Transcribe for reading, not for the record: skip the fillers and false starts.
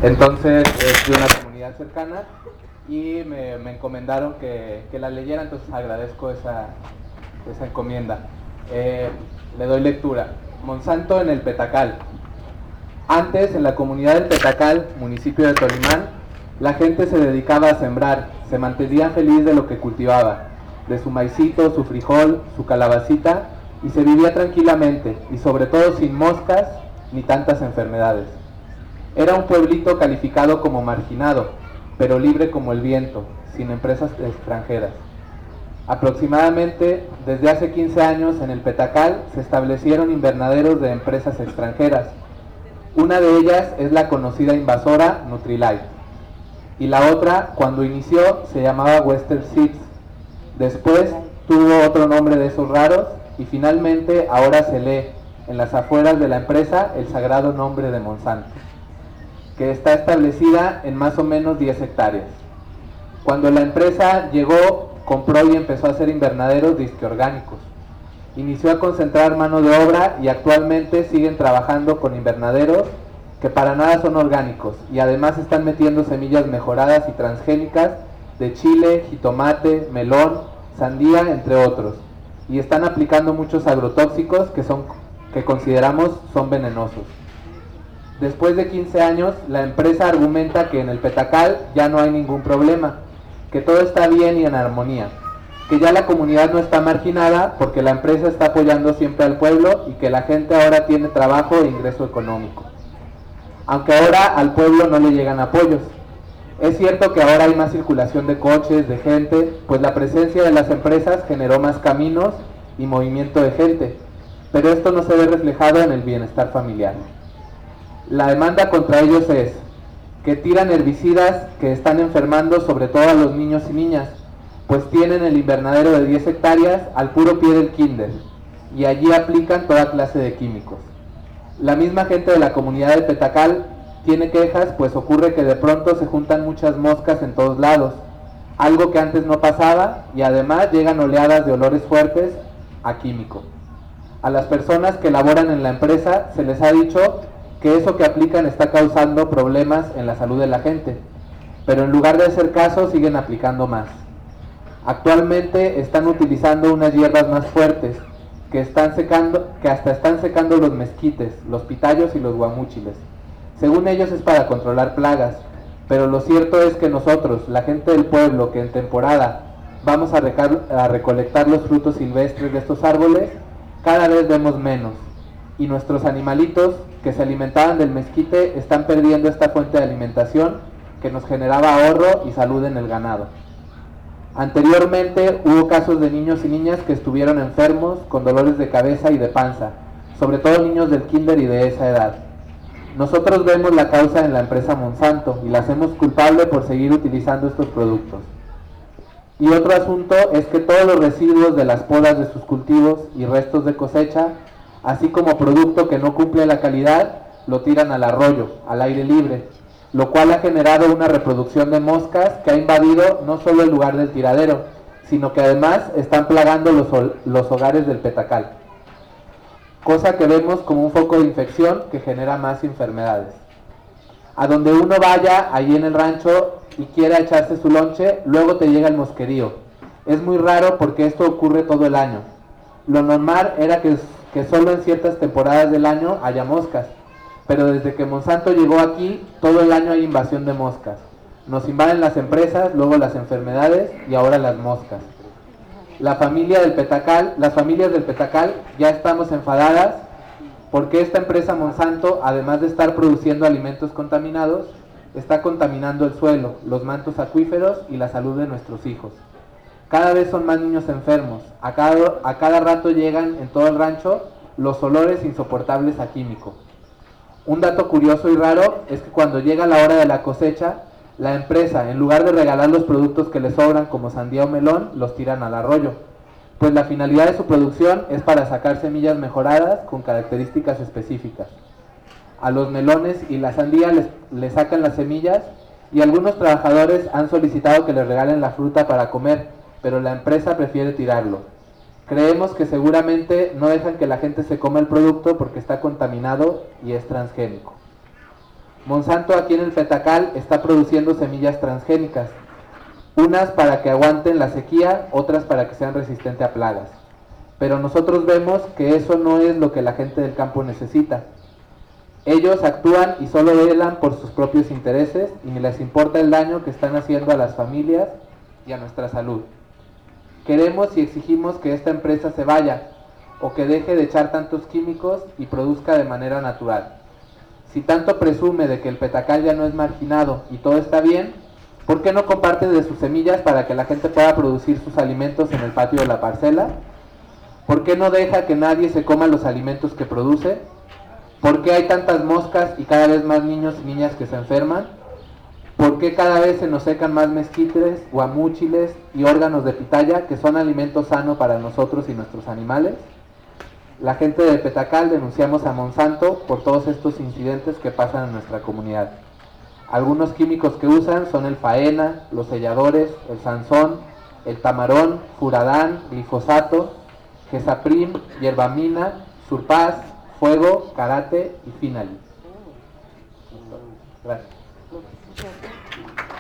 Entonces es de una comunidad cercana y me encomendaron que la leyera, entonces agradezco esa encomienda. Le doy lectura. Monsanto en el Petacal. Antes, en la comunidad del Petacal, municipio de Tolimán, la gente se dedicaba a sembrar, se mantenía feliz de lo que cultivaba, de su maicito, su frijol, su calabacita, y se vivía tranquilamente, y sobre todo sin moscas ni tantas enfermedades. Era un pueblito calificado como marginado, pero libre como el viento, sin empresas extranjeras. Aproximadamente desde hace 15 años en el Petacal se establecieron invernaderos de empresas extranjeras. Una de ellas es la conocida invasora Nutrilite, y la otra, cuando inició, se llamaba Western Seeds. Después tuvo otro nombre de esos raros y finalmente ahora se lee en las afueras de la empresa el sagrado nombre de Monsanto, que está establecida en más o menos 10 hectáreas. Cuando la empresa llegó, compró y empezó a hacer invernaderos disque orgánicos. Inició a concentrar mano de obra y actualmente siguen trabajando con invernaderos que para nada son orgánicos y además están metiendo semillas mejoradas y transgénicas de chile, jitomate, melón, sandía, entre otros, y están aplicando muchos agrotóxicos que consideramos son venenosos. Después de 15 años, la empresa argumenta que en el Petacal ya no hay ningún problema, que todo está bien y en armonía, que ya la comunidad no está marginada porque la empresa está apoyando siempre al pueblo y que la gente ahora tiene trabajo e ingreso económico. Aunque ahora al pueblo no le llegan apoyos. Es cierto que ahora hay más circulación de coches, de gente, pues la presencia de las empresas generó más caminos y movimiento de gente, pero esto no se ve reflejado en el bienestar familiar. La demanda contra ellos es que tiran herbicidas que están enfermando sobre todo a los niños y niñas, pues tienen el invernadero de 10 hectáreas al puro pie del kinder, y allí aplican toda clase de químicos. La misma gente de la comunidad de Petacal tiene quejas, pues ocurre que de pronto se juntan muchas moscas en todos lados, algo que antes no pasaba, y además llegan oleadas de olores fuertes a químico. A las personas que laboran en la empresa se les ha dicho que eso que aplican está causando problemas en la salud de la gente, pero en lugar de hacer caso siguen aplicando más. Actualmente están utilizando unas hierbas más fuertes que hasta están secando los mezquites, los pitayos y los guamúchiles. Según ellos es para controlar plagas, pero lo cierto es que nosotros, la gente del pueblo, que en temporada vamos a recolectar los frutos silvestres de estos árboles, cada vez vemos menos, y nuestros animalitos que se alimentaban del mezquite están perdiendo esta fuente de alimentación que nos generaba ahorro y salud en el ganado. Anteriormente hubo casos de niños y niñas que estuvieron enfermos con dolores de cabeza y de panza, sobre todo niños del kinder y de esa edad. Nosotros vemos la causa en la empresa Monsanto y la hacemos culpable por seguir utilizando estos productos. Y otro asunto es que todos los residuos de las podas de sus cultivos y restos de cosecha, así como producto que no cumple la calidad, lo tiran al arroyo, al aire libre, lo cual ha generado una reproducción de moscas que ha invadido no solo el lugar del tiradero, sino que además están plagando los hogares del Petacal, cosa que vemos como un foco de infección que genera más enfermedades. A donde uno vaya, allí en el rancho, y quiera echarse su lonche, luego te llega el mosquerío. Es muy raro porque esto ocurre todo el año. Lo normal era que solo en ciertas temporadas del año haya moscas, pero desde que Monsanto llegó aquí, todo el año hay invasión de moscas. Nos invaden las empresas, luego las enfermedades y ahora las moscas. Las familias del Petacal ya estamos enfadadas porque esta empresa Monsanto, además de estar produciendo alimentos contaminados, está contaminando el suelo, los mantos acuíferos y la salud de nuestros hijos. Cada vez son más niños enfermos, a cada rato llegan en todo el rancho los olores insoportables a químico. Un dato curioso y raro es que cuando llega la hora de la cosecha, la empresa, en lugar de regalar los productos que le sobran como sandía o melón, los tiran al arroyo, pues la finalidad de su producción es para sacar semillas mejoradas con características específicas. A los melones y la sandía les sacan las semillas y algunos trabajadores han solicitado que les regalen la fruta para comer, pero la empresa prefiere tirarlo. Creemos que seguramente no dejan que la gente se coma el producto porque está contaminado y es transgénico. Monsanto aquí en el Petacal está produciendo semillas transgénicas, unas para que aguanten la sequía, otras para que sean resistentes a plagas. Pero nosotros vemos que eso no es lo que la gente del campo necesita. Ellos actúan y solo velan por sus propios intereses y ni les importa el daño que están haciendo a las familias y a nuestra salud. Queremos y exigimos que esta empresa se vaya o que deje de echar tantos químicos y produzca de manera natural. Si tanto presume de que el Petacal ya no es marginado y todo está bien, ¿por qué no comparte de sus semillas para que la gente pueda producir sus alimentos en el patio de la parcela? ¿Por qué no deja que nadie se coma los alimentos que produce? ¿Por qué hay tantas moscas y cada vez más niños y niñas que se enferman? ¿Por qué cada vez se nos secan más mezquites, guamúchiles y órganos de pitaya que son alimento sano para nosotros y nuestros animales? La gente de Petacal denunciamos a Monsanto por todos estos incidentes que pasan en nuestra comunidad. Algunos químicos que usan son el faena, los selladores, el sansón, el tamarón, furadán, glifosato, gesaprim, hierbamina, surpaz, fuego, karate y finali. Gracias.